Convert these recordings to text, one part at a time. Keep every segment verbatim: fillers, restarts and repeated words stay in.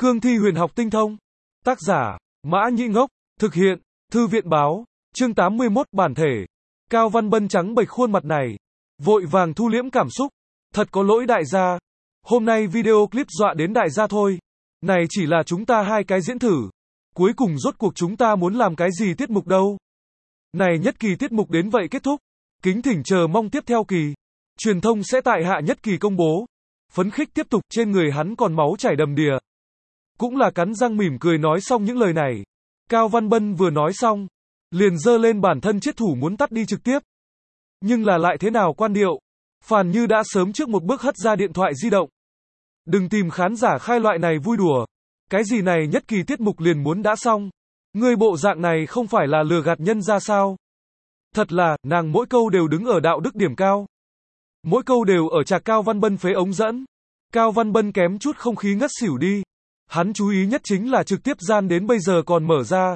Cương thi huyền học tinh thông. Tác giả, Mã Nhĩ Ngốc. Thực hiện, Thư viện báo. Chương tám mươi mốt bản thể. Cao Văn Bân trắng bệch khuôn mặt này. Vội vàng thu liễm cảm xúc. Thật có lỗi đại gia. Hôm nay video clip dọa đến đại gia thôi. Này chỉ là chúng ta hai cái diễn thử. Cuối cùng rốt cuộc chúng ta muốn làm cái gì tiết mục đâu. Này nhất kỳ tiết mục đến vậy kết thúc. Kính thỉnh chờ mong tiếp theo kỳ. Truyền thông sẽ tại hạ nhất kỳ công bố. Phấn khích tiếp tục, trên người hắn còn máu chảy đầm đìa. Cũng là cắn răng mỉm cười nói xong những lời này. Cao Văn Bân vừa nói xong, liền giơ lên bản thân chiết thủ muốn tắt đi trực tiếp. Nhưng là lại thế nào quan điệu. Phàn Như đã sớm trước một bước hất ra điện thoại di động. Đừng tìm khán giả khai loại này vui đùa. Cái gì này nhất kỳ tiết mục liền muốn đã xong. Ngươi bộ dạng này không phải là lừa gạt nhân ra sao? Thật là, nàng mỗi câu đều đứng ở đạo đức điểm cao. Mỗi câu đều ở chạc Cao Văn Bân phế ống dẫn. Cao Văn Bân kém chút không khí ngất xỉu đi. Hắn chú ý nhất chính là trực tiếp gian đến bây giờ còn mở ra.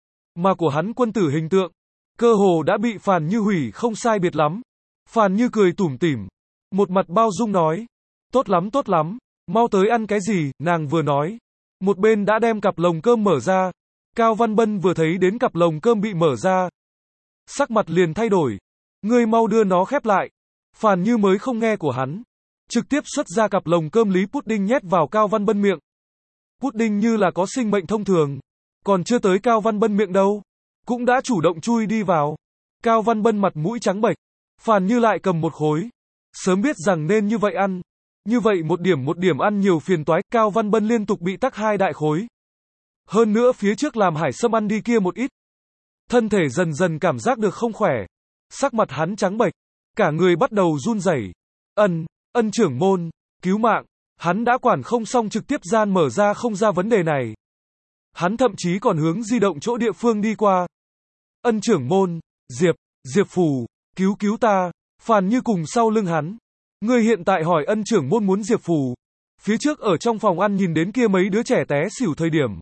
Mà của hắn quân tử hình tượng, cơ hồ đã bị Phàn Như hủy không sai biệt lắm. Phàn Như cười tủm tỉm, một mặt bao dung nói. Tốt lắm tốt lắm, mau tới ăn cái gì, nàng vừa nói. Một bên đã đem cặp lồng cơm mở ra. Cao Văn Bân vừa thấy đến cặp lồng cơm bị mở ra. Sắc mặt liền thay đổi. Ngươi mau đưa nó khép lại. Phàn Như mới không nghe của hắn. Trực tiếp xuất ra cặp lồng cơm lý pudding nhét vào Cao Văn Bân miệng. Pudding như là có sinh mệnh thông thường. Còn chưa tới Cao Văn Bân miệng đâu. Cũng đã chủ động chui đi vào. Cao Văn Bân mặt mũi trắng bệch. Phàn Như lại cầm một khối. Sớm biết rằng nên như vậy ăn. Như vậy một điểm một điểm ăn nhiều phiền toái. Cao Văn Bân liên tục bị tắc hai đại khối. Hơn nữa phía trước làm hải sâm ăn đi kia một ít. Thân thể dần dần cảm giác được không khỏe. Sắc mặt hắn trắng bệch. Cả người bắt đầu run rẩy. Ân, ân trưởng môn, cứu mạng. Hắn đã quản không xong trực tiếp gian mở ra không ra vấn đề này. Hắn thậm chí còn hướng di động chỗ địa phương đi qua. Ân trưởng môn, Diệp, Diệp Phù, cứu cứu ta. Phàn Như cùng sau lưng hắn. Ngươi hiện tại hỏi ân trưởng môn muốn Diệp Phù. Phía trước ở trong phòng ăn nhìn đến kia mấy đứa trẻ té xỉu thời điểm.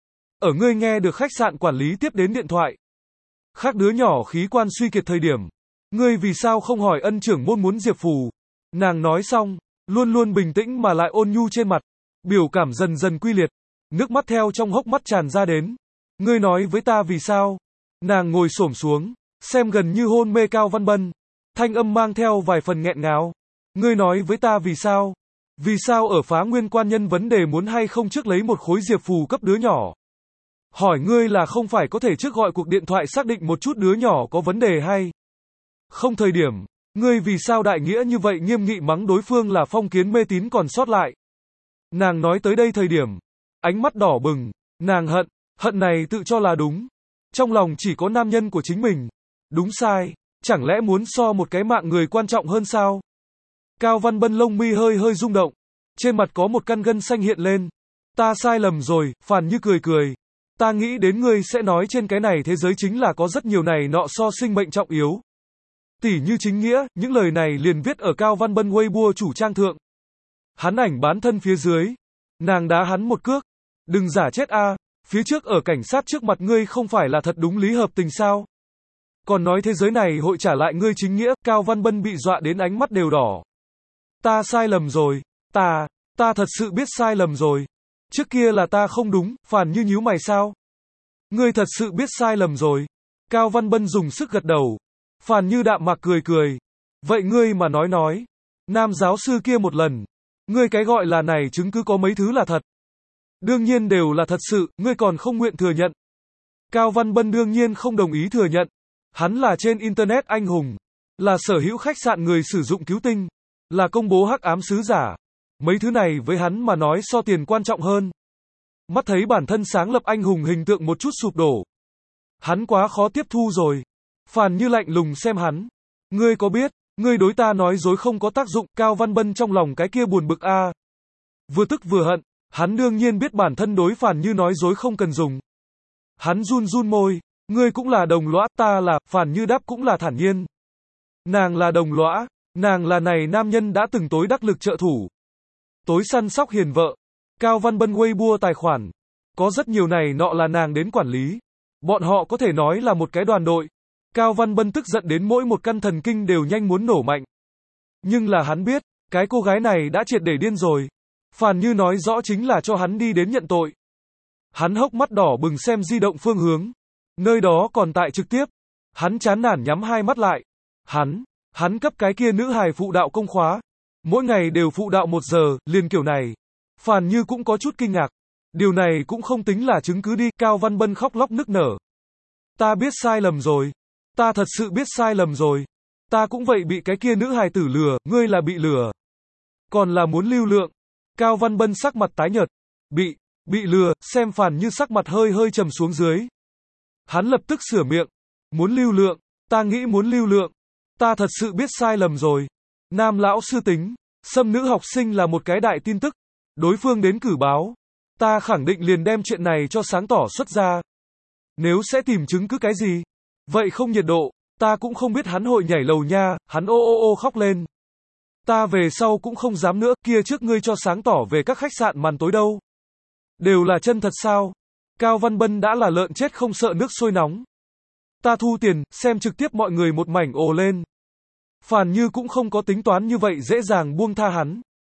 Ở ngươi nghe được khách sạn quản lý tiếp đến điện thoại. Khác đứa nhỏ khí quan suy kiệt thời điểm. Ngươi vì sao không hỏi ân trưởng môn muốn Diệp Phù? Nàng nói xong, luôn luôn bình tĩnh mà lại ôn nhu trên mặt. Biểu cảm dần dần quy liệt. Nước mắt theo trong hốc mắt tràn ra đến. Ngươi nói với ta vì sao? Nàng ngồi xổm xuống, xem gần như hôn mê Cao Văn Bân. Thanh âm mang theo vài phần nghẹn ngào. Ngươi nói với ta vì sao? Vì sao ở Phá Nguyên Quan Nhân vấn đề muốn hay không trước lấy một khối Diệp Phù cấp đứa nhỏ? Hỏi ngươi là không phải có thể trước gọi cuộc điện thoại xác định một chút đứa nhỏ có vấn đề hay không thời điểm. Ngươi vì sao đại nghĩa như vậy nghiêm nghị mắng đối phương là phong kiến mê tín còn sót lại. Nàng nói tới đây thời điểm. Ánh mắt đỏ bừng. Nàng hận. Hận này tự cho là đúng. Trong lòng chỉ có nam nhân của chính mình. Đúng sai. Chẳng lẽ muốn so một cái mạng người quan trọng hơn sao? Cao Văn Bân lông mi hơi hơi rung động. Trên mặt có một căn gân xanh hiện lên. Ta sai lầm rồi. Phàn Như cười cười. Ta nghĩ đến ngươi sẽ nói trên cái này thế giới chính là có rất nhiều này nọ so sinh mệnh trọng yếu. Tỉ như chính nghĩa, những lời này liền viết ở Cao Văn Bân Weibo chủ trang thượng. Hắn ảnh bán thân phía dưới. Nàng đá hắn một cước. Đừng giả chết a, phía trước ở cảnh sát trước mặt ngươi không phải là thật đúng lý hợp tình sao? Còn nói thế giới này hội trả lại ngươi chính nghĩa, Cao Văn Bân bị dọa đến ánh mắt đều đỏ. Ta sai lầm rồi, ta, ta thật sự biết sai lầm rồi. Trước kia là ta không đúng, Phàn Như nhíu mày sao? Ngươi thật sự biết sai lầm rồi. Cao Văn Bân dùng sức gật đầu. Phàn Như đạm mạc cười cười. Vậy ngươi mà nói nói. Nam giáo sư kia một lần. Ngươi cái gọi là này chứng cứ có mấy thứ là thật. Đương nhiên đều là thật sự, ngươi còn không nguyện thừa nhận. Cao Văn Bân đương nhiên không đồng ý thừa nhận. Hắn là trên Internet anh hùng. Là sở hữu khách sạn người sử dụng cứu tinh. Là công bố hắc ám sứ giả. Mấy thứ này với hắn mà nói so tiền quan trọng hơn. Mắt thấy bản thân sáng lập anh hùng hình tượng một chút sụp đổ. Hắn quá khó tiếp thu rồi. Phàn Như lạnh lùng xem hắn. Ngươi có biết, ngươi đối ta nói dối không có tác dụng. Cao Văn Bân trong lòng cái kia buồn bực a. À. Vừa tức vừa hận, hắn đương nhiên biết bản thân đối Phàn Như nói dối không cần dùng. Hắn run run môi. Ngươi cũng là đồng lõa, ta là, Phàn Như đáp cũng là thản nhiên. Nàng là đồng lõa, nàng là này nam nhân đã từng tối đắc lực trợ thủ. Tối săn sóc hiền vợ. Cao Văn Bân Weibo tài khoản. Có rất nhiều này nọ là nàng đến quản lý. Bọn họ có thể nói là một cái đoàn đội. Cao Văn Bân tức giận đến mỗi một căn thần kinh đều nhanh muốn nổ mạnh. Nhưng là hắn biết, cái cô gái này đã triệt để điên rồi. Phàn Như nói rõ chính là cho hắn đi đến nhận tội. Hắn hốc mắt đỏ bừng xem di động phương hướng. Nơi đó còn tại trực tiếp. Hắn chán nản nhắm hai mắt lại. Hắn, hắn cấp cái kia nữ hài phụ đạo công khóa. Mỗi ngày đều phụ đạo một giờ, liền kiểu này. Phàn Như cũng có chút kinh ngạc. Điều này cũng không tính là chứng cứ đi, Cao Văn Bân khóc lóc nức nở. Ta biết sai lầm rồi. Ta thật sự biết sai lầm rồi. Ta cũng vậy bị cái kia nữ hài tử lừa, ngươi là bị lừa. Còn là muốn lưu lượng. Cao Văn Bân sắc mặt tái nhợt. Bị, bị lừa, xem Phàn Như sắc mặt hơi hơi trầm xuống dưới. Hắn lập tức sửa miệng. Muốn lưu lượng, ta nghĩ muốn lưu lượng. Ta thật sự biết sai lầm rồi. Nam lão sư tính, xâm nữ học sinh là một cái đại tin tức. Đối phương đến cử báo. Ta khẳng định liền đem chuyện này cho sáng tỏ xuất ra. Nếu sẽ tìm chứng cứ cái gì? Vậy không nhiệt độ, ta cũng không biết hắn hội nhảy lầu nha, hắn ô ô ô khóc lên. Ta về sau cũng không dám nữa, kia trước ngươi cho sáng tỏ về các khách sạn màn tối đâu. Đều là chân thật sao? Cao Văn Bân đã là lợn chết không sợ nước sôi nóng. Ta thu tiền, xem trực tiếp mọi người một mảnh ồ lên. Phàn Như cũng không có tính toán như vậy dễ dàng buông tha hắn.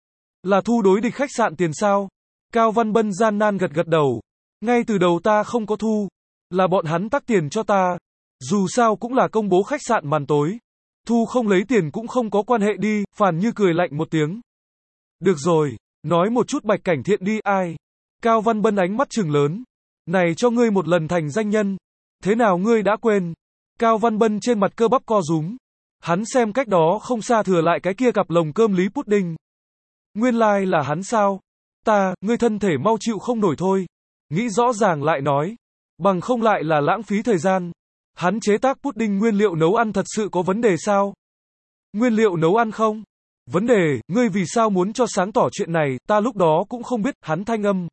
Là thu đối địch khách sạn tiền sao? Cao Văn Bân gian nan gật gật đầu. Ngay từ đầu ta không có thu. Là bọn hắn tắc tiền cho ta. Dù sao cũng là công bố khách sạn màn tối. Thu không lấy tiền cũng không có quan hệ đi, Phàn Như cười lạnh một tiếng. Được rồi, nói một chút Bạch Cảnh Thiện đi, ai? Cao Văn Bân ánh mắt trừng lớn. Này cho ngươi một lần thành danh nhân. Thế nào ngươi đã quên? Cao Văn Bân trên mặt cơ bắp co rúm. Hắn xem cách đó không xa thừa lại cái kia cặp lồng cơm Lý Pudding. Nguyên lai like là hắn sao? Ta, ngươi thân thể mau chịu không nổi thôi. Nghĩ rõ ràng lại nói. Bằng không lại là lãng phí thời gian. Hắn chế tác pudding nguyên liệu nấu ăn thật sự có vấn đề sao? Nguyên liệu nấu ăn không? Vấn đề, ngươi vì sao muốn cho sáng tỏ chuyện này, ta lúc đó cũng không biết, hắn thanh âm.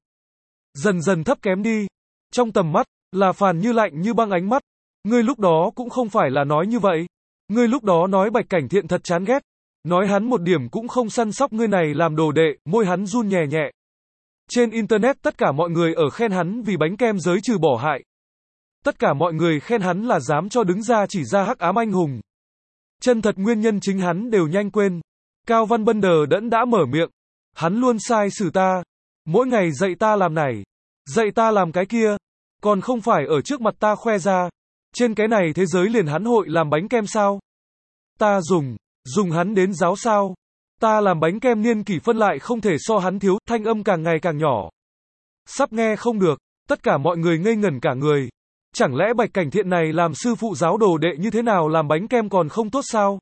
Dần dần thấp kém đi. Trong tầm mắt, là Phàn Như lạnh như băng ánh mắt. Ngươi lúc đó cũng không phải là nói như vậy. Ngươi lúc đó nói Bạch Cảnh Thiện thật chán ghét. Nói hắn một điểm cũng không săn sóc ngươi này làm đồ đệ, môi hắn run nhẹ nhẹ. Trên internet tất cả mọi người ở khen hắn vì bánh kem giới trừ bỏ hại. Tất cả mọi người khen hắn là dám cho đứng ra chỉ ra hắc ám anh hùng. Chân thật nguyên nhân chính hắn đều nhanh quên. Cao Văn Bân đờ đẫn đã mở miệng. Hắn luôn sai xử ta. Mỗi ngày dạy ta làm này. Dạy ta làm cái kia. Còn không phải ở trước mặt ta khoe ra. Trên cái này thế giới liền hắn hội làm bánh kem sao? Ta dùng. Dùng hắn đến giáo sao? Ta làm bánh kem niên kỷ phân lại không thể so hắn thiếu, thanh âm càng ngày càng nhỏ. Sắp nghe không được, tất cả mọi người ngây ngẩn cả người. Chẳng lẽ Bạch Cảnh Thiện này làm sư phụ giáo đồ đệ như thế nào làm bánh kem còn không tốt sao?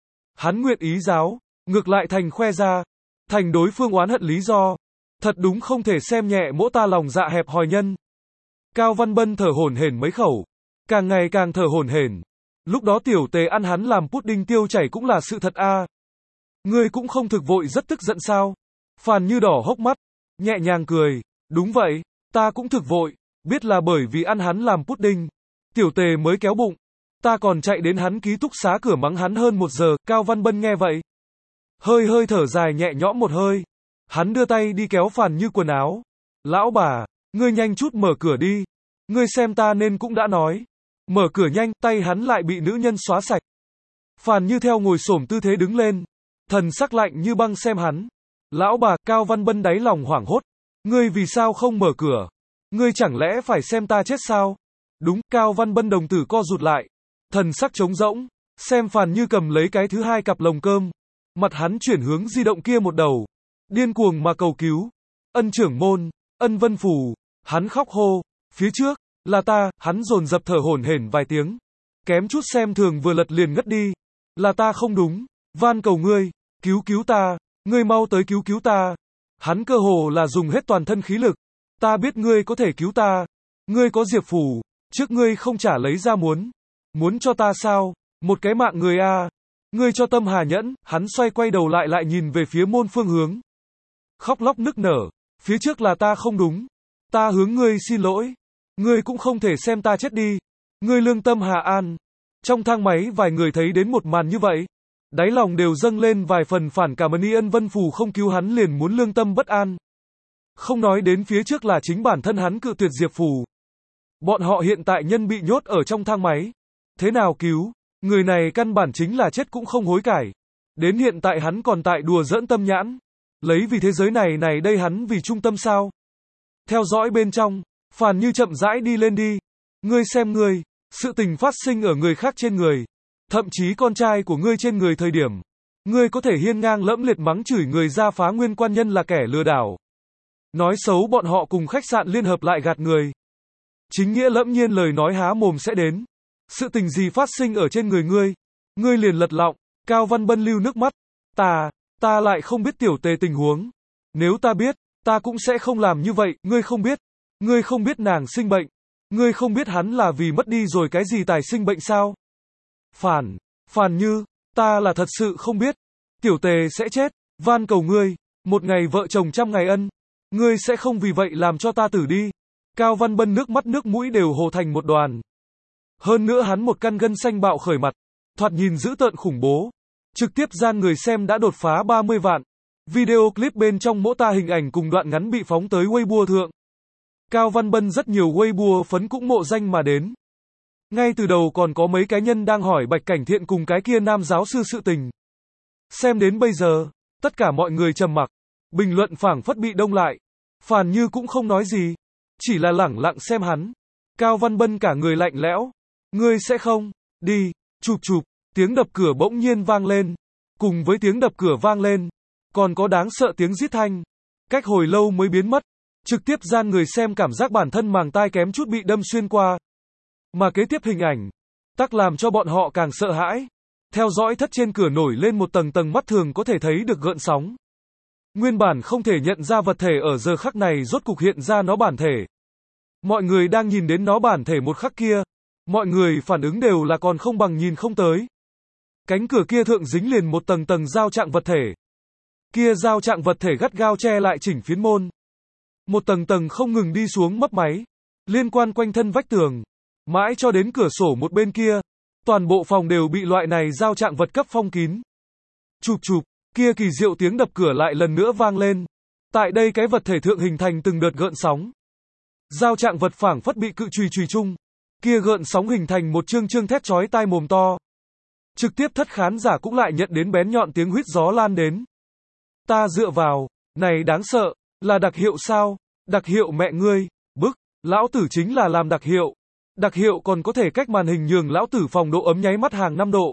Hắn nguyện ý giáo, ngược lại thành khoe ra, thành đối phương oán hận lý do. Thật đúng không thể xem nhẹ mỗ ta lòng dạ hẹp hòi nhân. Cao Văn Bân thở hổn hển mấy khẩu, càng ngày càng thở hổn hển. Lúc đó tiểu tề ăn hắn làm pudding tiêu chảy cũng là sự thật a. À. Ngươi cũng không thực vội rất tức giận sao? Phàn Như đỏ hốc mắt, nhẹ nhàng cười, đúng vậy, ta cũng thực vội, biết là bởi vì ăn hắn làm pudding. Tiểu tề mới kéo bụng, ta còn chạy đến hắn ký túc xá cửa mắng hắn hơn một giờ, Cao Văn Bân nghe vậy. Hơi hơi thở dài nhẹ nhõm một hơi, hắn đưa tay đi kéo Phàn Như quần áo. Lão bà, ngươi nhanh chút mở cửa đi, ngươi xem ta nên cũng đã nói. Mở cửa nhanh, tay hắn lại bị nữ nhân xóa sạch. Phàn Như theo ngồi xổm tư thế đứng lên, thần sắc lạnh như băng xem hắn. Lão bà, Cao Văn Bân đáy lòng hoảng hốt. Ngươi vì sao không mở cửa? Ngươi chẳng lẽ phải xem ta chết sao? Đúng, Cao Văn Bân đồng tử co rụt lại. Thần sắc trống rỗng, xem Phàn Như cầm lấy cái thứ hai cặp lồng cơm. Mặt hắn chuyển hướng di động kia một đầu. Điên cuồng mà cầu cứu. Ân trưởng môn, Ân Vân Phù. Hắn khóc hô. Phía trước, là ta, hắn dồn dập thở hổn hển vài tiếng. Kém chút xem thường vừa lật liền ngất đi. Là ta không đúng. Van cầu ngươi, cứu cứu ta, ngươi mau tới cứu cứu ta. Hắn cơ hồ là dùng hết toàn thân khí lực. Ta biết ngươi có thể cứu ta. Ngươi có diệp phù, trước ngươi không trả lấy ra muốn. Muốn cho ta sao? Một cái mạng người a. À. Ngươi cho tâm hà nhẫn, hắn xoay quay đầu lại lại nhìn về phía môn phương hướng. Khóc lóc nức nở, phía trước là ta không đúng. Ta hướng ngươi xin lỗi. Ngươi cũng không thể xem ta chết đi. Ngươi lương tâm hà an. Trong thang máy vài người thấy đến một màn như vậy. Đáy lòng đều dâng lên vài phần phản cảm ơn Ân Vân Phù không cứu hắn liền muốn lương tâm bất an. Không nói đến phía trước là chính bản thân hắn cự tuyệt diệp phù. Bọn họ hiện tại nhân bị nhốt ở trong thang máy. Thế nào cứu? Người này căn bản chính là chết cũng không hối cải. Đến hiện tại hắn còn tại đùa giỡn tâm nhãn. Lấy vì thế giới này này đây hắn vì trung tâm sao? Theo dõi bên trong, Phàn Như chậm rãi đi lên đi. Ngươi xem ngươi, sự tình phát sinh ở người khác trên người, thậm chí con trai của ngươi trên người thời điểm. Ngươi có thể hiên ngang lẫm liệt mắng chửi người ra phá nguyên quan nhân là kẻ lừa đảo. Nói xấu bọn họ cùng khách sạn liên hợp lại gạt người. Chính nghĩa lẫm nhiên lời nói há mồm sẽ đến. Sự tình gì phát sinh ở trên người ngươi? Ngươi liền lật lọng, Cao Văn Bân lưu nước mắt. Ta, ta lại không biết tiểu tề tình huống. Nếu ta biết, ta cũng sẽ không làm như vậy, ngươi không biết. Ngươi không biết nàng sinh bệnh. Ngươi không biết hắn là vì mất đi rồi cái gì tài sinh bệnh sao? Phàn, Phàn Như, ta là thật sự không biết. Tiểu tề sẽ chết, van cầu ngươi, một ngày vợ chồng trăm ngày ân. Ngươi sẽ không vì vậy làm cho ta tử đi. Cao Văn Bân nước mắt nước mũi đều hồ thành một đoàn. Hơn nữa hắn một căn gân xanh bạo khởi mặt, thoạt nhìn dữ tợn khủng bố. Trực tiếp gian người xem đã đột phá ba mươi vạn. Video clip bên trong mỗ ta hình ảnh cùng đoạn ngắn bị phóng tới Weibo thượng. Cao Văn Bân rất nhiều Weibo phấn cũng mộ danh mà đến. Ngay từ đầu còn có mấy cá nhân đang hỏi Bạch Cảnh Thiện cùng cái kia nam giáo sư sự tình. Xem đến bây giờ, tất cả mọi người trầm mặc, bình luận phảng phất bị đông lại. Phàn Như cũng không nói gì, chỉ là lẳng lặng xem hắn. Cao Văn Bân cả người lạnh lẽo. Ngươi sẽ không, đi, chụp chụp, tiếng đập cửa bỗng nhiên vang lên. Cùng với tiếng đập cửa vang lên, còn có đáng sợ tiếng rít thanh. Cách hồi lâu mới biến mất. Trực tiếp gian người xem cảm giác bản thân màng tai kém chút bị đâm xuyên qua. Mà kế tiếp hình ảnh, tắc làm cho bọn họ càng sợ hãi. Theo dõi thất trên cửa nổi lên một tầng tầng mắt thường có thể thấy được gợn sóng. Nguyên bản không thể nhận ra vật thể ở giờ khắc này rốt cục hiện ra nó bản thể. Mọi người đang nhìn đến nó bản thể một khắc kia. Mọi người phản ứng đều là còn không bằng nhìn không tới. Cánh cửa kia thượng dính liền một tầng tầng giao trạng vật thể. Kia giao trạng vật thể gắt gao che lại chỉnh phiến môn. Một tầng tầng không ngừng đi xuống mấp máy. Liên quan quanh thân vách tường. Mãi cho đến cửa sổ một bên kia. Toàn bộ phòng đều bị loại này giao trạng vật cấp phong kín. Chụp chụp, kia kỳ diệu tiếng đập cửa lại lần nữa vang lên. Tại đây cái vật thể thượng hình thành từng đợt gợn sóng. Giao trạng vật phảng phất bị cự chùy chùy chung. Kia gợn sóng hình thành một chương chương thét chói tai mồm to. Trực tiếp thất khán giả cũng lại nhận đến bén nhọn tiếng huýt gió lan đến. Ta dựa vào, này đáng sợ, là đặc hiệu sao? Đặc hiệu mẹ ngươi, bức, lão tử chính là làm đặc hiệu. Đặc hiệu còn có thể cách màn hình nhường lão tử phòng độ ấm nháy mắt hàng năm độ.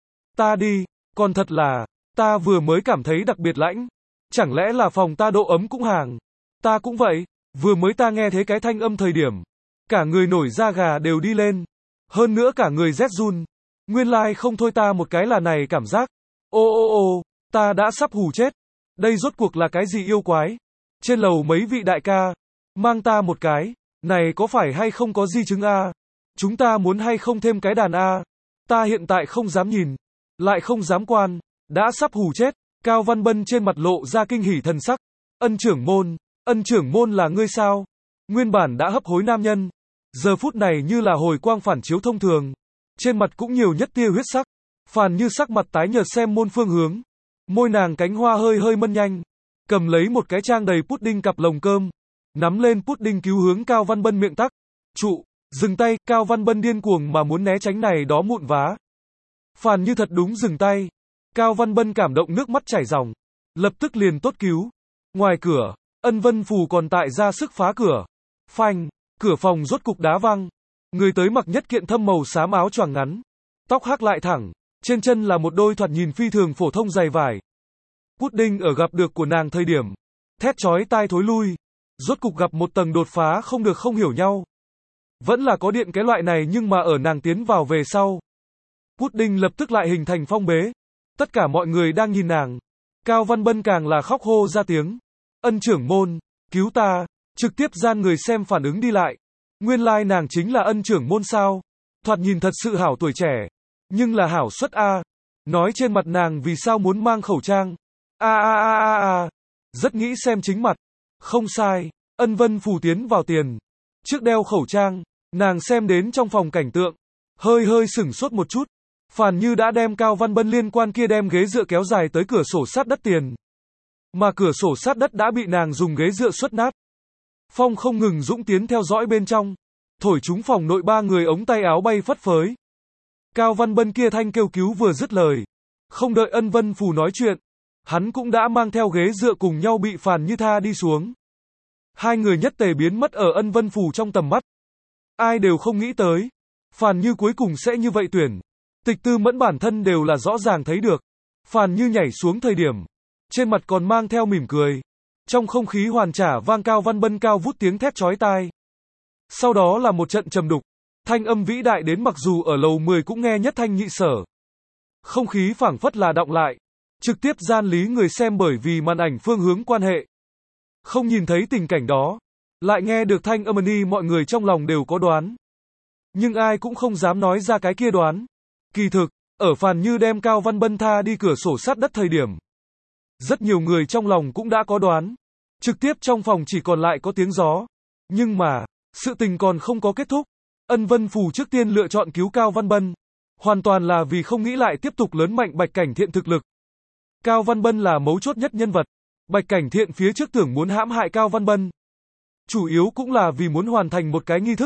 Ta đi, còn thật là, ta vừa mới cảm thấy đặc biệt lãnh. Chẳng lẽ là phòng ta độ ấm cũng hàng? Ta cũng vậy, vừa mới ta nghe thấy cái thanh âm thời điểm. Cả người nổi da gà đều đi lên. Hơn nữa cả người rét run. Nguyên lai like không thôi ta một cái là này cảm giác. Ô ô ô, ta đã sắp hù chết. Đây rốt cuộc là cái gì yêu quái? Trên lầu mấy vị đại ca. Mang ta một cái. Này có phải hay không có di chứng a? Chúng ta muốn hay không thêm cái đàn a? Ta hiện tại không dám nhìn. Lại không dám quan. Đã sắp hù chết. Cao Văn Bân trên mặt lộ ra kinh hỉ thần sắc. Ân trưởng môn. Ân trưởng môn là ngươi sao? Nguyên bản đã hấp hối nam nhân. Giờ phút này như là hồi quang phản chiếu thông thường. Trên mặt cũng nhiều nhất tia huyết sắc. Phàn Như sắc mặt tái nhợt xem môn phương hướng. Môi nàng cánh hoa hơi hơi mân nhanh. Cầm lấy một cái trang đầy pudding cặp lồng cơm. Nắm lên pudding cứu hướng Cao Văn Bân miệng tắc. Trụ, dừng tay, Cao Văn Bân điên cuồng mà muốn né tránh này đó mụn vá. Phàn Như thật đúng dừng tay. Cao Văn Bân cảm động nước mắt chảy ròng. Lập tức liền tốt cứu. Ngoài cửa, Ân Vân Phù còn tại ra sức phá cửa. Phanh, cửa phòng rốt cục đá văng. Người tới mặc nhất kiện thâm màu xám áo choàng ngắn. Tóc hắc lại thẳng. Trên chân là một đôi thoạt nhìn phi thường phổ thông giày vải. Pudding ở gặp được của nàng thời điểm. Thét chói tai thối lui. Rốt cục gặp một tầng đột phá không được không hiểu nhau. Vẫn là có điện cái loại này nhưng mà ở nàng tiến vào về sau. Pudding lập tức lại hình thành phong bế. Tất cả mọi người đang nhìn nàng. Cao Văn Bân càng là khóc hô ra tiếng. Ân trưởng môn, cứu ta. Trực tiếp gian người xem phản ứng đi lại. Nguyên lai like nàng chính là ân trưởng môn sao. Thoạt nhìn thật sự hảo tuổi trẻ. Nhưng là hảo xuất A. Nói trên mặt nàng vì sao muốn mang khẩu trang. A a a a a. Rất nghĩ xem chính mặt. Không sai. Ân Vân Phù tiến vào tiền. Trước đeo khẩu trang. Nàng xem đến trong phòng cảnh tượng. Hơi hơi sửng sốt một chút. Phàn Như đã đem Cao Văn Bân liên quan kia đem ghế dựa kéo dài tới cửa sổ sát đất tiền. Mà cửa sổ sát đất đã bị nàng dùng ghế dựa xuất nát. Phong không ngừng dũng tiến theo dõi bên trong. Thổi chúng phòng nội ba người ống tay áo bay phất phới. Cao Văn Bân kia thanh kêu cứu vừa dứt lời. Không đợi Ân Vân Phù nói chuyện. hắn cũng đã mang theo ghế dựa cùng nhau bị Phàn Như tha đi xuống. Hai người nhất tề biến mất ở Ân Vân Phù trong tầm mắt. Ai đều không nghĩ tới, Phàn Như cuối cùng sẽ như vậy tuyển. Tịch Tư Mẫn bản thân đều là rõ ràng thấy được. Phàn Như nhảy xuống thời điểm, trên mặt còn mang theo mỉm cười. Trong không khí hoàn trả vang Cao Văn Bân cao vút tiếng thét chói tai. Sau đó là một trận trầm đục, thanh âm vĩ đại đến mặc dù ở lầu mười cũng nghe nhất thanh nhị sở. Không khí phảng phất là đọng lại, trực tiếp gian lý người xem bởi vì màn ảnh phương hướng quan hệ. Không nhìn thấy tình cảnh đó, lại nghe được thanh âm ni mọi người trong lòng đều có đoán. Nhưng ai cũng không dám nói ra cái kia đoán. Kỳ thực, ở Phàn Như đem Cao Văn Bân tha đi cửa sổ sát đất thời điểm. Rất nhiều người trong lòng cũng đã có đoán. Trực tiếp trong phòng chỉ còn lại có tiếng gió. Nhưng mà, sự tình còn không có kết thúc. Ân Vân Phù trước tiên lựa chọn cứu Cao Văn Bân. Hoàn toàn là vì không nghĩ lại tiếp tục lớn mạnh Bạch Cảnh Thiện thực lực. Cao Văn Bân là mấu chốt nhất nhân vật. Bạch Cảnh Thiện phía trước tưởng muốn hãm hại Cao Văn Bân. Chủ yếu cũng là vì muốn hoàn thành một cái nghi thức.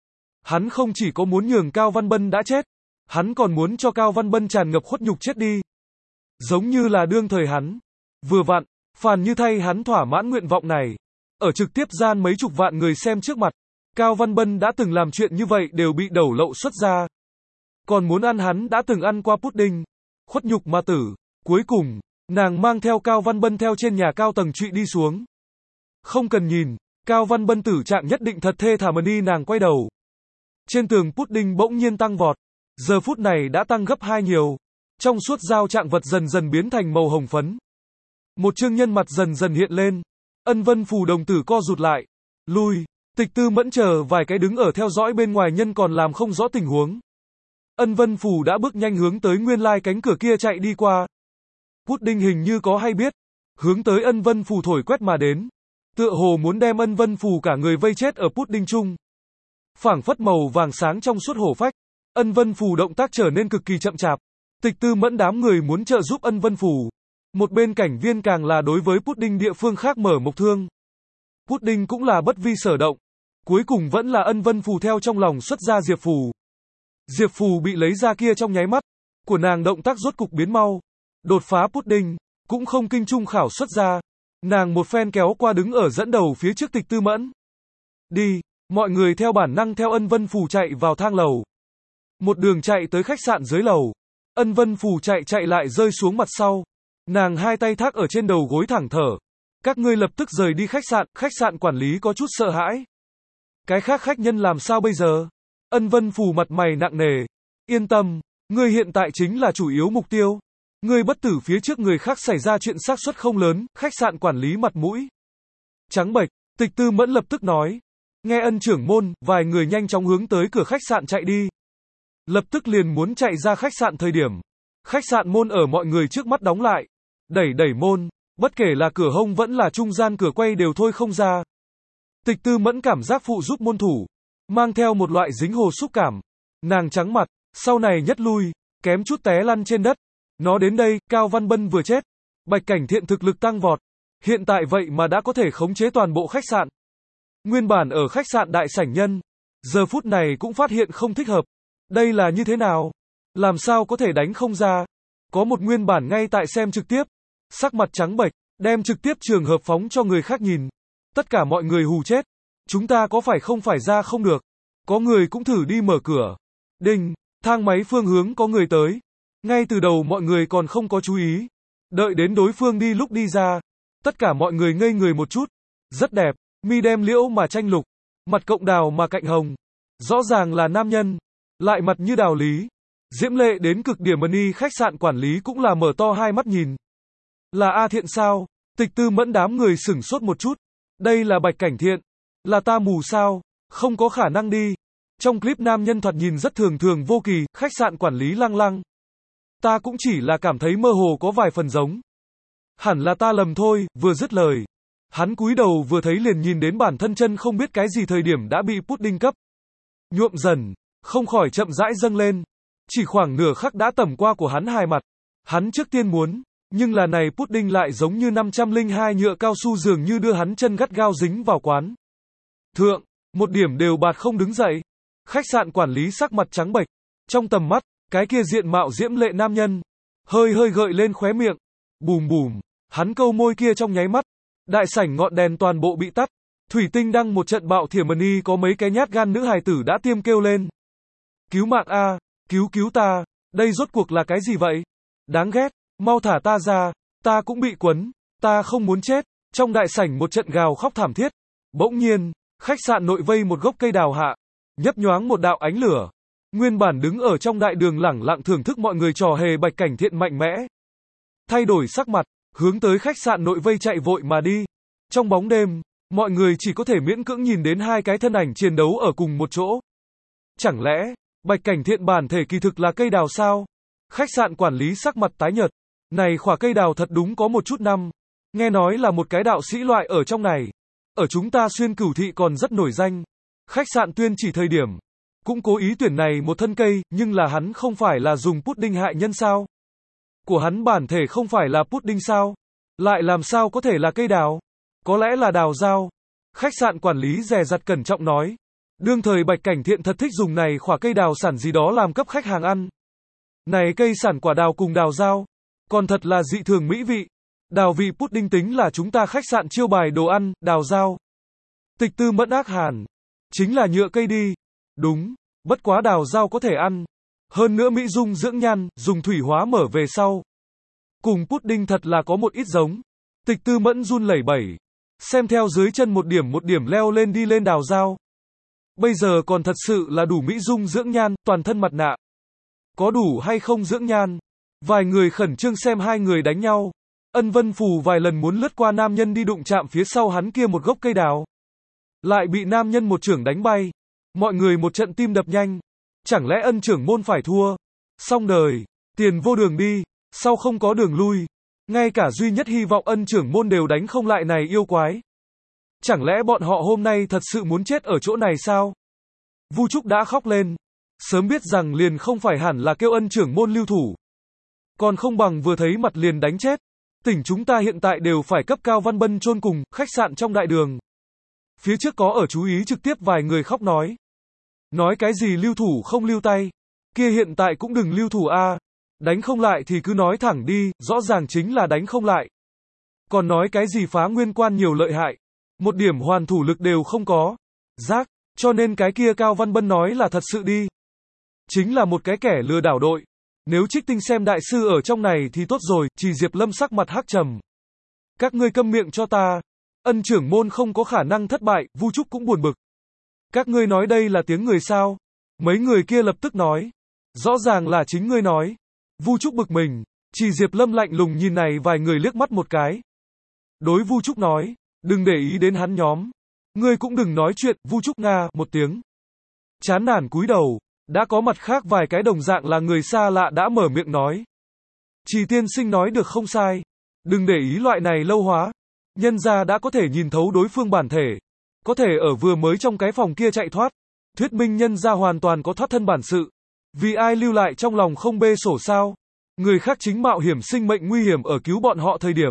Hắn không chỉ có muốn nhường Cao Văn Bân đã chết, hắn còn muốn cho Cao Văn Bân tràn ngập khuất nhục chết đi. Giống như là đương thời hắn. Vừa vặn, Phàn Như thay hắn thỏa mãn nguyện vọng này. Ở trực tiếp gian mấy chục vạn người xem trước mặt, Cao Văn Bân đã từng làm chuyện như vậy đều bị đẩu lậu xuất ra. Còn muốn ăn hắn đã từng ăn qua pudding. Khuất nhục mà tử. Cuối cùng, nàng mang theo Cao Văn Bân theo trên nhà cao tầng trụy đi xuống. Không cần nhìn, Cao Văn Bân tử trạng nhất định thật thê thảm đi, nàng quay đầu. Trên tường pudding bỗng nhiên tăng vọt. Giờ phút này đã tăng gấp hai nhiều. Trong suốt dao trạng vật dần dần biến thành màu hồng phấn. Một chương nhân mặt dần dần hiện lên. Ân Vân Phù đồng tử co rụt lại. Lui, Tịch Tư Mẫn chờ vài cái đứng ở theo dõi bên ngoài nhân còn làm không rõ tình huống. Ân Vân Phù đã bước nhanh hướng tới nguyên lai cánh cửa kia chạy đi qua. Pudding hình như có hay biết. Hướng tới Ân Vân Phù thổi quét mà đến. Tựa hồ muốn đem Ân Vân Phù cả người vây chết ở pudding chung. Phảng phất màu vàng sáng trong suốt hổ phách. Ân Vân Phù động tác trở nên cực kỳ chậm chạp. Tịch Tư Mẫn đám người muốn trợ giúp Ân Vân Phù. Một bên cảnh viên càng là đối với pudding địa phương khác mở mộc thương. Pudding cũng là bất vi sở động. Cuối cùng vẫn là Ân Vân Phù theo trong lòng xuất ra Diệp Phù. Diệp Phù bị lấy ra kia trong nháy mắt, của nàng động tác rốt cục biến mau. Đột phá pudding, cũng không kinh trung khảo xuất ra. Nàng một phen kéo qua đứng ở dẫn đầu phía trước Tịch Tư Mẫn. Đi, mọi người theo bản năng theo Ân Vân Phù chạy vào thang lầu. Một đường chạy tới khách sạn dưới lầu. Ân Vân Phù chạy chạy lại rơi xuống mặt sau. Nàng hai tay thác ở trên đầu gối thẳng thở. Các ngươi lập tức rời đi khách sạn, khách sạn quản lý có chút sợ hãi. Cái khác khách nhân làm sao bây giờ? Ân Vân Phù mặt mày nặng nề. Yên tâm, ngươi hiện tại chính là chủ yếu mục tiêu. Ngươi bất tử phía trước người khác xảy ra chuyện xác suất không lớn, khách sạn quản lý mặt mũi trắng bệch. Tịch Tư Mẫn lập tức nói. Nghe Ân trưởng môn, vài người nhanh chóng hướng tới cửa khách sạn chạy đi. Lập tức liền muốn chạy ra khách sạn thời điểm. Khách sạn môn ở mọi người trước mắt đóng lại. Đẩy đẩy môn, bất kể là cửa hông vẫn là trung gian cửa quay đều thôi không ra. Tịch Tư Mẫn cảm giác phụ giúp môn thủ, mang theo một loại dính hồ xúc cảm. Nàng trắng mặt, sau này nhất lui, kém chút té lăn trên đất. Nó đến đây, Cao Văn Bân vừa chết. Bạch Cảnh Thiện thực lực tăng vọt. Hiện tại vậy mà đã có thể khống chế toàn bộ khách sạn. Nguyên bản ở khách sạn đại sảnh nhân, giờ phút này cũng phát hiện không thích hợp. Đây là như thế nào? Làm sao có thể đánh không ra? Có một nguyên bản ngay tại xem trực tiếp. Sắc mặt trắng bệch, đem trực tiếp trường hợp phóng cho người khác nhìn. Tất cả mọi người hù chết. Chúng ta có phải không phải ra không được? Có người cũng thử đi mở cửa. Đinh, thang máy phương hướng có người tới. Ngay từ đầu mọi người còn không có chú ý. Đợi đến đối phương đi lúc đi ra. Tất cả mọi người ngây người một chút. Rất đẹp, mi đem liễu mà tranh lục. Mặt cộng đào mà cạnh hồng. Rõ ràng là nam nhân. Lại mặt như đào lý. Diễm lệ đến cực điểm ni khách sạn quản lý cũng là mở to hai mắt nhìn. Là A Thiện sao? Tịch Tư Mẫn đám người sửng sốt một chút. Đây là Bạch Cảnh Thiện. Là ta mù sao? Không có khả năng đi. Trong clip nam nhân thoạt nhìn rất thường thường vô kỳ, khách sạn quản lý lăng lăng. Ta cũng chỉ là cảm thấy mơ hồ có vài phần giống. Hẳn là ta lầm thôi, vừa dứt lời. Hắn cúi đầu vừa thấy liền nhìn đến bản thân chân không biết cái gì thời điểm đã bị pudding cấp. Nhuộm dần, không khỏi chậm rãi dâng lên. Chỉ khoảng nửa khắc đã tẩm qua của hắn hai mặt. Hắn trước tiên muốn, nhưng là này pudding lại giống như năm trăm lẻ hai nhựa cao su dường như đưa hắn chân gắt gao dính vào quán. Thượng, một điểm đều bạt không đứng dậy. Khách sạn quản lý sắc mặt trắng bệch. Trong tầm mắt, cái kia diện mạo diễm lệ nam nhân. Hơi hơi gợi lên khóe miệng. Bùm bùm, Hắn câu môi kia trong nháy mắt. Đại sảnh ngọn đèn toàn bộ bị tắt. Thủy tinh đăng một trận bạo thiểm mần y có mấy cái nhát gan nữ hài tử đã tiêm kêu lên. Cứu mạng a, cứu cứu ta, đây rốt cuộc là cái gì vậy? Đáng ghét, mau thả ta ra, ta cũng bị quấn, ta không muốn chết. Trong đại sảnh một trận gào khóc thảm thiết. Bỗng nhiên, khách sạn nội vây một gốc cây đào hạ, nhấp nhoáng một đạo ánh lửa. Nguyên bản đứng ở trong đại đường lẳng lặng thưởng thức mọi người trò hề Bạch Cảnh Thiện mạnh mẽ. Thay đổi sắc mặt, hướng tới khách sạn nội vây chạy vội mà đi. Trong bóng đêm, mọi người chỉ có thể miễn cưỡng nhìn đến hai cái thân ảnh chiến đấu ở cùng một chỗ. Chẳng lẽ, Bạch Cảnh Thiện bản thể kỳ thực là cây đào sao? Khách sạn quản lý sắc mặt tái nhợt. Này khỏa cây đào thật đúng có một chút năm. Nghe nói là một cái đạo sĩ loại ở trong này. Ở chúng ta Xuyên Cửu Thị còn rất nổi danh. Khách sạn tuyên chỉ thời điểm. Cũng cố ý tuyển này một thân cây, nhưng là hắn không phải là dùng pudding hại nhân sao? Của hắn bản thể không phải là pudding sao? Lại làm sao có thể là cây đào? Có lẽ là đào dao. Khách sạn quản lý dè dặt cẩn trọng nói. Đương thời Bạch Cảnh Thiện thật thích dùng này khỏa cây đào sản gì đó làm cấp khách hàng ăn. Này cây sản quả đào cùng đào dao. Còn thật là dị thường mỹ vị. Đào vị pudding tính là chúng ta khách sạn chiêu bài đồ ăn, đào dao. Tịch Tư Mẫn ác hàn. Chính là nhựa cây đi. Đúng, bất quá đào dao có thể ăn. Hơn nữa mỹ dung dưỡng nhan, dùng thủy hóa mở về sau. Cùng pudding thật là có một ít giống. Tịch Tư Mẫn run lẩy bẩy. Xem theo dưới chân một điểm một điểm leo lên đi lên đào dao. Bây giờ còn thật sự là đủ mỹ dung dưỡng nhan, toàn thân mặt nạ. Có đủ hay không dưỡng nhan? Vài người khẩn trương xem hai người đánh nhau. Ân Vân Phù vài lần muốn lướt qua nam nhân đi đụng chạm phía sau hắn kia một gốc cây đào. Lại bị nam nhân một chưởng đánh bay. Mọi người một trận tim đập nhanh. Chẳng lẽ ân trưởng môn phải thua? Xong đời. Tiền vô đường đi. Sau không có đường lui. Ngay cả duy nhất hy vọng ân trưởng môn đều đánh không lại này yêu quái. Chẳng lẽ bọn họ hôm nay thật sự muốn chết ở chỗ này sao? Vu Trúc đã khóc lên. Sớm biết rằng liền không phải hẳn là kêu ân trưởng môn lưu thủ. Còn không bằng vừa thấy mặt liền đánh chết. Tỉnh chúng ta hiện tại đều phải cấp Cao Văn Bân chôn cùng, khách sạn trong đại đường. Phía trước có ở chú ý trực tiếp vài người khóc nói. Nói cái gì lưu thủ không lưu tay. Kia hiện tại cũng đừng lưu thủ a. Đánh không lại thì cứ nói thẳng đi, rõ ràng chính là đánh không lại. Còn nói cái gì phá nguyên quan nhiều lợi hại. Một điểm hoàn thủ lực đều không có. Giác, cho nên cái kia Cao Văn Bân nói là thật sự đi. Chính là một cái kẻ lừa đảo đội. Nếu Trích Tinh xem đại sư ở trong này thì tốt rồi, Chỉ Diệp Lâm sắc mặt hắc trầm. Các ngươi câm miệng cho ta. Ân trưởng môn không có khả năng thất bại, Vu Trúc cũng buồn bực. Các ngươi nói đây là tiếng người sao? Mấy người kia lập tức nói. Rõ ràng là chính ngươi nói. Vu Trúc bực mình, Chỉ Diệp Lâm lạnh lùng nhìn này vài người liếc mắt một cái. Đối Vu Trúc nói, đừng để ý đến hắn nhóm. Ngươi cũng đừng nói chuyện, Vu Trúc nga, một tiếng. Chán nản cúi đầu, đã có mặt khác vài cái đồng dạng là người xa lạ đã mở miệng nói. Chỉ tiên sinh nói được không sai. Đừng để ý loại này lâu hóa. Nhân gia đã có thể nhìn thấu đối phương bản thể. Có thể ở vừa mới trong cái phòng kia chạy thoát. Thuyết minh nhân gia hoàn toàn có thoát thân bản sự. Vì ai lưu lại trong lòng không bê sổ sao? Người khác chính mạo hiểm sinh mệnh nguy hiểm ở cứu bọn họ thời điểm.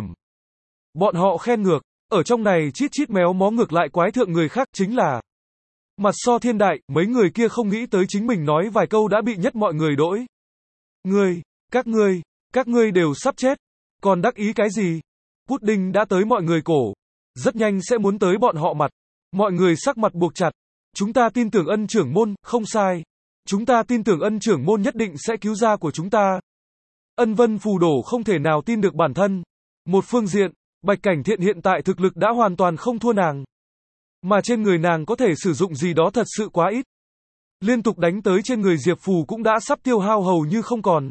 Bọn họ khen ngược. Ở trong này chít chít méo mó ngược lại quái thượng người khác chính là. Mặt so thiên đại, mấy người kia không nghĩ tới chính mình nói vài câu đã bị nhất mọi người đỗi. Ngươi, các ngươi, các ngươi đều sắp chết. Còn đắc ý cái gì? Pudding đã tới mọi người cổ. Rất nhanh sẽ muốn tới bọn họ mặt. Mọi người sắc mặt buộc chặt. Chúng ta tin tưởng ân trưởng môn, không sai. Chúng ta tin tưởng ân trưởng môn nhất định sẽ cứu ra của chúng ta. Ân Vân Phù đổ không thể nào tin được bản thân. Một phương diện, Bạch Cảnh Thiện hiện tại thực lực đã hoàn toàn không thua nàng. Mà trên người nàng có thể sử dụng gì đó thật sự quá ít. Liên tục đánh tới trên người Diệp Phù cũng đã sắp tiêu hao hầu như không còn.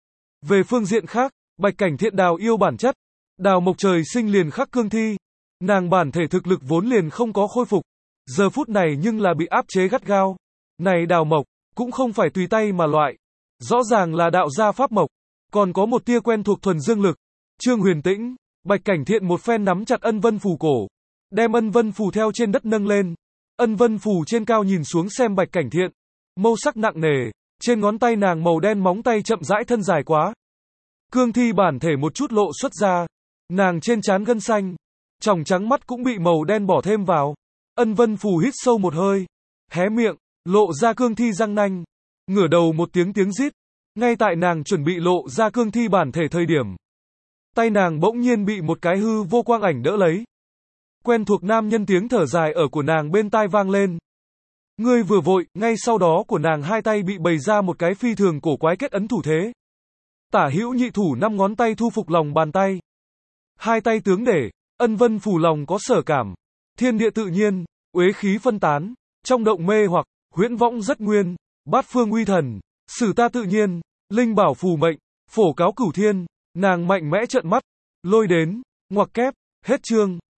Về phương diện khác, Bạch Cảnh Thiện đào yêu bản chất. Đào mộc trời sinh liền khắc cương thi. Nàng bản thể thực lực vốn liền không có khôi phục. Giờ phút này nhưng là bị áp chế gắt gao. Này đào mộc, cũng không phải tùy tay mà loại. Rõ ràng là đạo gia pháp mộc. Còn có một tia quen thuộc thuần dương lực. Trương Huyền Tĩnh, Bạch Cảnh Thiện một phen nắm chặt Ân Vân Phù cổ. Đem Ân Vân Phù theo trên đất nâng lên. Ân Vân Phù trên cao nhìn xuống xem Bạch Cảnh Thiện. Mâu sắc nặng nề. Trên ngón tay nàng màu đen móng tay chậm rãi thân dài quá. Cương thi bản thể một chút lộ xuất ra. Nàng trên trán gân xanh. Tròng trắng mắt cũng bị màu đen bỏ thêm vào. Ân Vân Phù hít sâu một hơi. Hé miệng. Lộ ra cương thi răng nanh. Ngửa đầu một tiếng tiếng rít. Ngay tại nàng chuẩn bị lộ ra cương thi bản thể thời điểm. Tay nàng bỗng nhiên bị một cái hư vô quang ảnh đỡ lấy. Quen thuộc nam nhân tiếng thở dài ở của nàng bên tai vang lên. Ngươi vừa vội, ngay sau đó của nàng hai tay bị bày ra một cái phi thường cổ quái kết ấn thủ thế. Tả hữu nhị thủ năm ngón tay thu phục lòng bàn tay. Hai tay tướng để, ân vân phủ lòng có sở cảm. Thiên địa tự nhiên, uế khí phân tán, trong động mê hoặc, huyễn võng rất nguyên, bát phương uy thần, sử ta tự nhiên, linh bảo phù mệnh, phổ cáo cửu thiên, nàng mạnh mẽ trợn mắt, lôi đến, ngoặc kép, hết chương.